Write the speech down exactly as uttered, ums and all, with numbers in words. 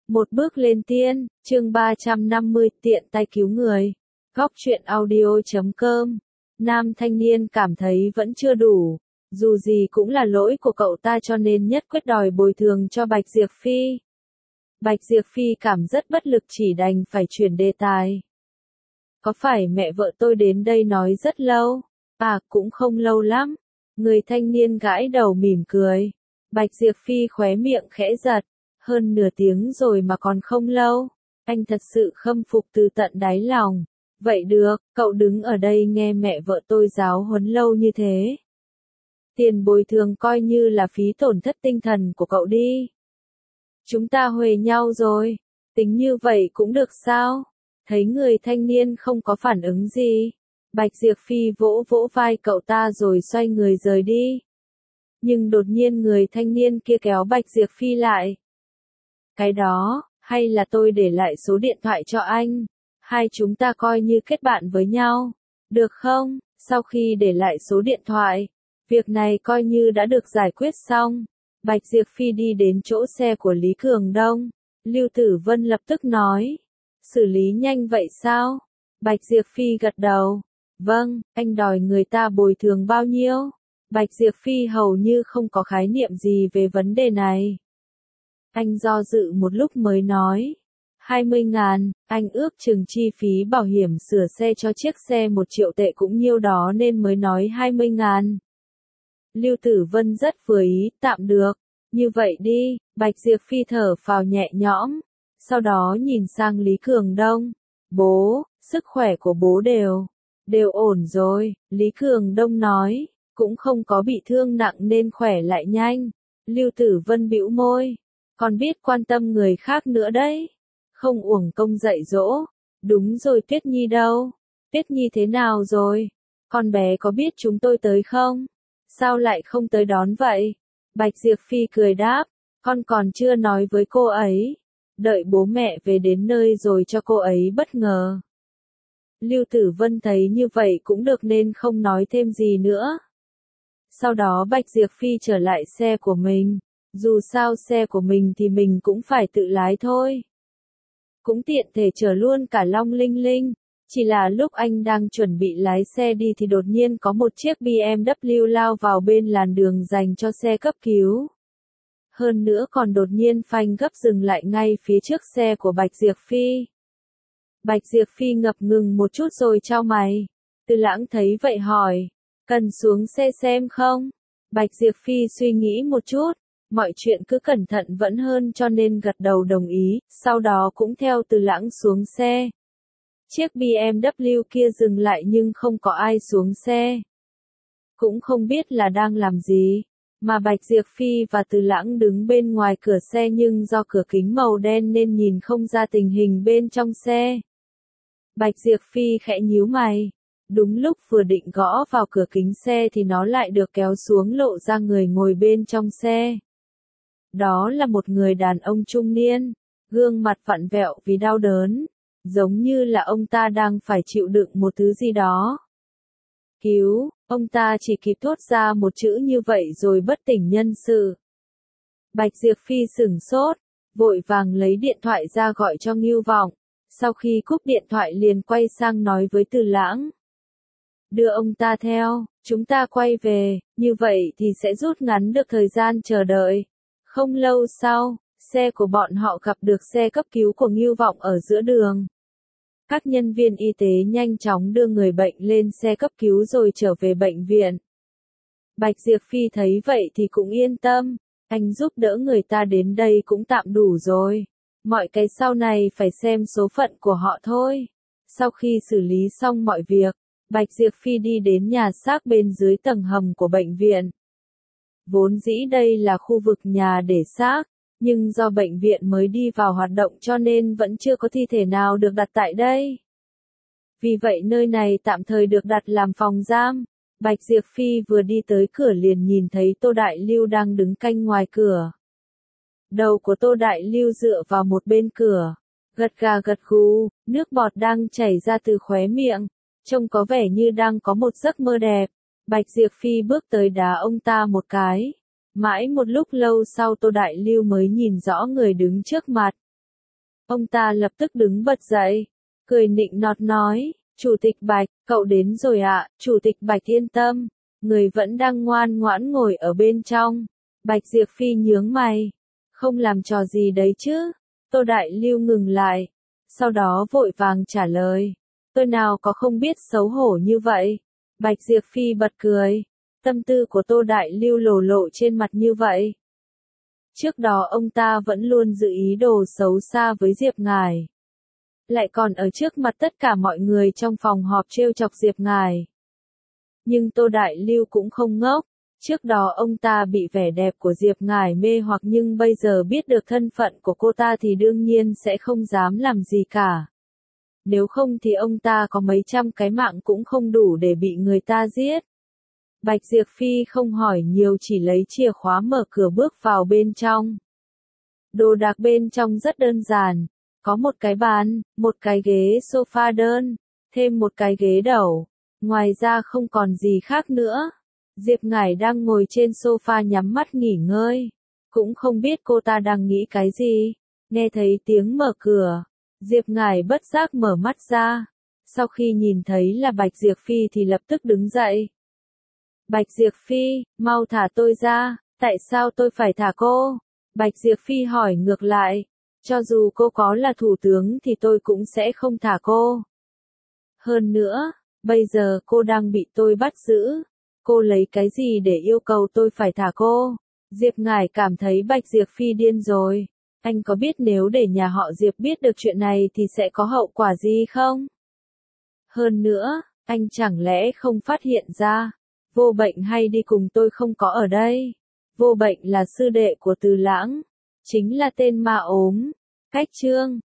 Một bước lên tiên, chương ba trăm năm mươi, tiện tay cứu người. Góc truyện audio chấm com. Nam thanh niên cảm thấy vẫn chưa đủ. Dù gì cũng là lỗi của cậu ta cho nên nhất quyết đòi bồi thường cho Bạch Diệp Phi. Bạch Diệp Phi cảm rất bất lực chỉ đành phải chuyển đề tài. Có phải mẹ vợ tôi đến đây nói rất lâu? À, cũng không lâu lắm. Người thanh niên gãi đầu mỉm cười. Bạch Diệp Phi khóe miệng khẽ giật. Hơn nửa tiếng rồi mà còn không lâu. Anh thật sự khâm phục từ tận đáy lòng. Vậy được, cậu đứng ở đây nghe mẹ vợ tôi giáo huấn lâu như thế. Tiền bồi thường coi như là phí tổn thất tinh thần của cậu đi. Chúng ta huề nhau rồi. Tính như vậy cũng được sao? Thấy người thanh niên không có phản ứng gì. Bạch Diệp Phi vỗ vỗ vai cậu ta rồi xoay người rời đi. Nhưng đột nhiên người thanh niên kia kéo Bạch Diệp Phi lại. Cái đó, hay là tôi để lại số điện thoại cho anh. Hai chúng ta coi như kết bạn với nhau. Được không? Sau khi để lại số điện thoại, việc này coi như đã được giải quyết xong. Bạch Diệp Phi đi đến chỗ xe của Lý Cường Đông. Lưu Tử Vân lập tức nói. Xử lý nhanh vậy sao? Bạch Diệp Phi gật đầu. Vâng, anh đòi người ta bồi thường bao nhiêu? Bạch Diệp Phi hầu như không có khái niệm gì về vấn đề này. Anh do dự một lúc mới nói. hai mươi ngàn, anh ước chừng chi phí bảo hiểm sửa xe cho chiếc xe một triệu tệ cũng nhiêu đó nên mới nói hai mươi ngàn. Lưu Tử Vân rất vừa ý, tạm được. Như vậy đi, Bạch Diệp Phi thở phào nhẹ nhõm. Sau đó nhìn sang Lý Cường Đông. Bố, sức khỏe của bố đều, đều ổn rồi, Lý Cường Đông nói. Cũng không có bị thương nặng nên khỏe lại nhanh. Lưu Tử Vân bĩu môi. Còn biết quan tâm người khác nữa đấy. Không uổng công dạy dỗ. Đúng rồi, Tuyết Nhi đâu? Tuyết Nhi thế nào rồi? Con bé có biết chúng tôi tới không? Sao lại không tới đón vậy? Bạch Diệp Phi cười đáp. Con còn chưa nói với cô ấy. Đợi bố mẹ về đến nơi rồi cho cô ấy bất ngờ. Lưu Tử Vân thấy như vậy cũng được nên không nói thêm gì nữa. Sau đó Bạch Diệp Phi trở lại xe của mình. Dù sao xe của mình thì mình cũng phải tự lái thôi. Cũng tiện thể chở luôn cả Long Linh Linh. Chỉ là lúc anh đang chuẩn bị lái xe đi thì đột nhiên có một chiếc bê em vê lao vào bên làn đường dành cho xe cấp cứu. Hơn nữa còn đột nhiên phanh gấp dừng lại ngay phía trước xe của Bạch Diệp Phi. Bạch Diệp Phi ngập ngừng một chút rồi chau mày. Từ Lãng thấy vậy hỏi. Cần xuống xe xem không? Bạch Diệp Phi suy nghĩ một chút. Mọi chuyện cứ cẩn thận vẫn hơn cho nên gật đầu đồng ý, sau đó cũng theo Từ Lãng xuống xe. Chiếc bê em vê kia dừng lại nhưng không có ai xuống xe. Cũng không biết là đang làm gì, mà Bạch Diệp Phi và Từ Lãng đứng bên ngoài cửa xe nhưng do cửa kính màu đen nên nhìn không ra tình hình bên trong xe. Bạch Diệp Phi khẽ nhíu mày. Đúng lúc vừa định gõ vào cửa kính xe thì nó lại được kéo xuống lộ ra người ngồi bên trong xe. Đó là một người đàn ông trung niên, gương mặt vặn vẹo vì đau đớn, giống như là ông ta đang phải chịu đựng một thứ gì đó. Cứu, ông ta chỉ kịp thốt ra một chữ như vậy rồi bất tỉnh nhân sự. Bạch Diệp Phi sửng sốt, vội vàng lấy điện thoại ra gọi cho Ngưu Vọng, sau khi cúp điện thoại liền quay sang nói với Từ Lãng. Đưa ông ta theo, chúng ta quay về, như vậy thì sẽ rút ngắn được thời gian chờ đợi. Không lâu sau, xe của bọn họ gặp được xe cấp cứu của Ngưu Vọng ở giữa đường. Các nhân viên y tế nhanh chóng đưa người bệnh lên xe cấp cứu rồi trở về bệnh viện. Bạch Diệp Phi thấy vậy thì cũng yên tâm, anh giúp đỡ người ta đến đây cũng tạm đủ rồi. Mọi cái sau này phải xem số phận của họ thôi. Sau khi xử lý xong mọi việc, Bạch Diệp Phi đi đến nhà xác bên dưới tầng hầm của bệnh viện. Vốn dĩ đây là khu vực nhà để xác, nhưng do bệnh viện mới đi vào hoạt động cho nên vẫn chưa có thi thể nào được đặt tại đây. Vì vậy nơi này tạm thời được đặt làm phòng giam. Bạch Diệp Phi vừa đi tới cửa liền nhìn thấy Tô Đại Lưu đang đứng canh ngoài cửa. Đầu của Tô Đại Lưu dựa vào một bên cửa, gật gà gật gù, nước bọt đang chảy ra từ khóe miệng, trông có vẻ như đang có một giấc mơ đẹp. Bạch Diệp Phi bước tới đá ông ta một cái. Mãi một lúc lâu sau Tô Đại Lưu mới nhìn rõ người đứng trước mặt. Ông ta lập tức đứng bật dậy, cười nịnh nọt nói, Chủ tịch Bạch, cậu đến rồi ạ, Chủ tịch Bạch yên tâm, người vẫn đang ngoan ngoãn ngồi ở bên trong. Bạch Diệp Phi nhướng mày, không làm trò gì đấy chứ? Tô Đại Lưu ngừng lại, sau đó vội vàng trả lời, tôi nào có không biết xấu hổ như vậy. Bạch Diệp Phi bật cười, tâm tư của Tô Đại Lưu lồ lộ trên mặt như vậy. Trước đó ông ta vẫn luôn dự ý đồ xấu xa với Diệp Ngải. Lại còn ở trước mặt tất cả mọi người trong phòng họp trêu chọc Diệp Ngải. Nhưng Tô Đại Lưu cũng không ngốc. Trước đó ông ta bị vẻ đẹp của Diệp Ngải mê hoặc nhưng bây giờ biết được thân phận của cô ta thì đương nhiên sẽ không dám làm gì cả. Nếu không thì ông ta có mấy trăm cái mạng cũng không đủ để bị người ta giết. Bạch Diệp Phi không hỏi nhiều chỉ lấy chìa khóa mở cửa bước vào bên trong. Đồ đạc bên trong rất đơn giản. Có một cái bàn, một cái ghế sofa đơn, thêm một cái ghế đầu. Ngoài ra không còn gì khác nữa. Diệp Ngải đang ngồi trên sofa nhắm mắt nghỉ ngơi. Cũng không biết cô ta đang nghĩ cái gì. Nghe thấy tiếng mở cửa. Diệp Ngải bất giác mở mắt ra. Sau khi nhìn thấy là Bạch Diệp Phi thì lập tức đứng dậy. Bạch Diệp Phi, mau thả tôi ra. Tại sao tôi phải thả cô? Bạch Diệp Phi hỏi ngược lại. Cho dù cô có là thủ tướng thì tôi cũng sẽ không thả cô. Hơn nữa, bây giờ cô đang bị tôi bắt giữ. Cô lấy cái gì để yêu cầu tôi phải thả cô? Diệp Ngải cảm thấy Bạch Diệp Phi điên rồi. Anh có biết nếu để nhà họ Diệp biết được chuyện này thì sẽ có hậu quả gì không? Hơn nữa, anh chẳng lẽ không phát hiện ra, Vô Bệnh hay đi cùng tôi không có ở đây. Vô Bệnh là sư đệ của Từ Lãng, chính là tên ma ốm, Cách Trương.